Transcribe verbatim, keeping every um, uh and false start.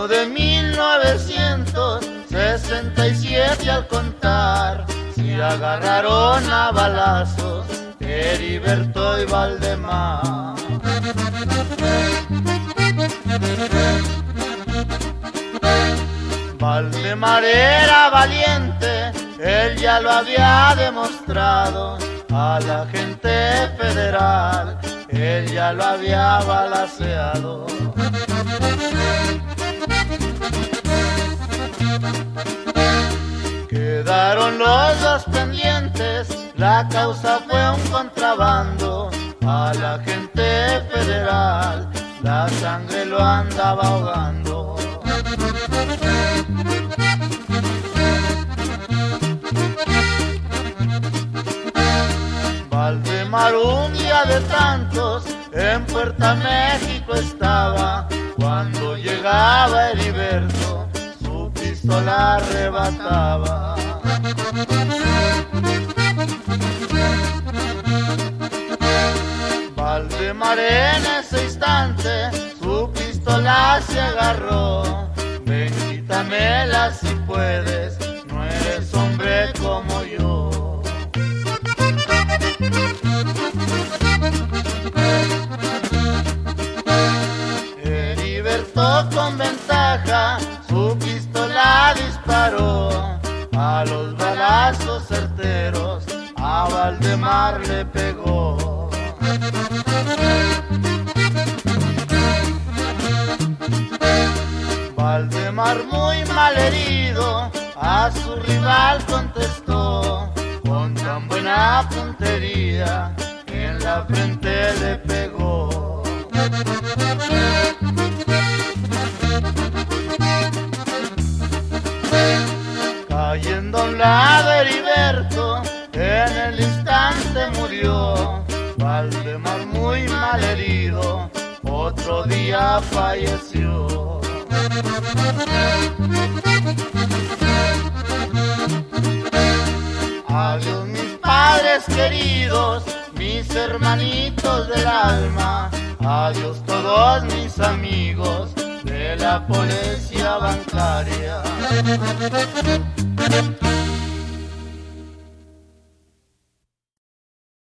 año de mil novecientos sesenta y siete al contar, se agarraron a balazos Heriberto y Valdemar. Valdemar era valiente, él ya lo había demostrado a la gente federal, él ya lo había balaceado. Quedaron los dos pendientes, la causa fue un contrabando, a la gente federal la sangre lo andaba ahogando. Valdemar un día de tantos en Puerta México estaba, cuando llegaba Heriberto su pistola arrebataba. Valdemar en ese instante su pistola se agarró, ven quítamela si puedes, no eres hombre como yo. Heriberto con ventaja su pistola disparó, a los balazos certeros a Valdemar le pegó. Valdemar muy mal herido a su rival contestó, con tan buena puntería en la frente le pegó. Cayendo a un lado Heriberto, en el instante murió. Valdemar muy mal herido, otro día falleció. Adiós mis padres queridos, mis hermanitos del alma, adiós todos mis amigos de la policía bancaria.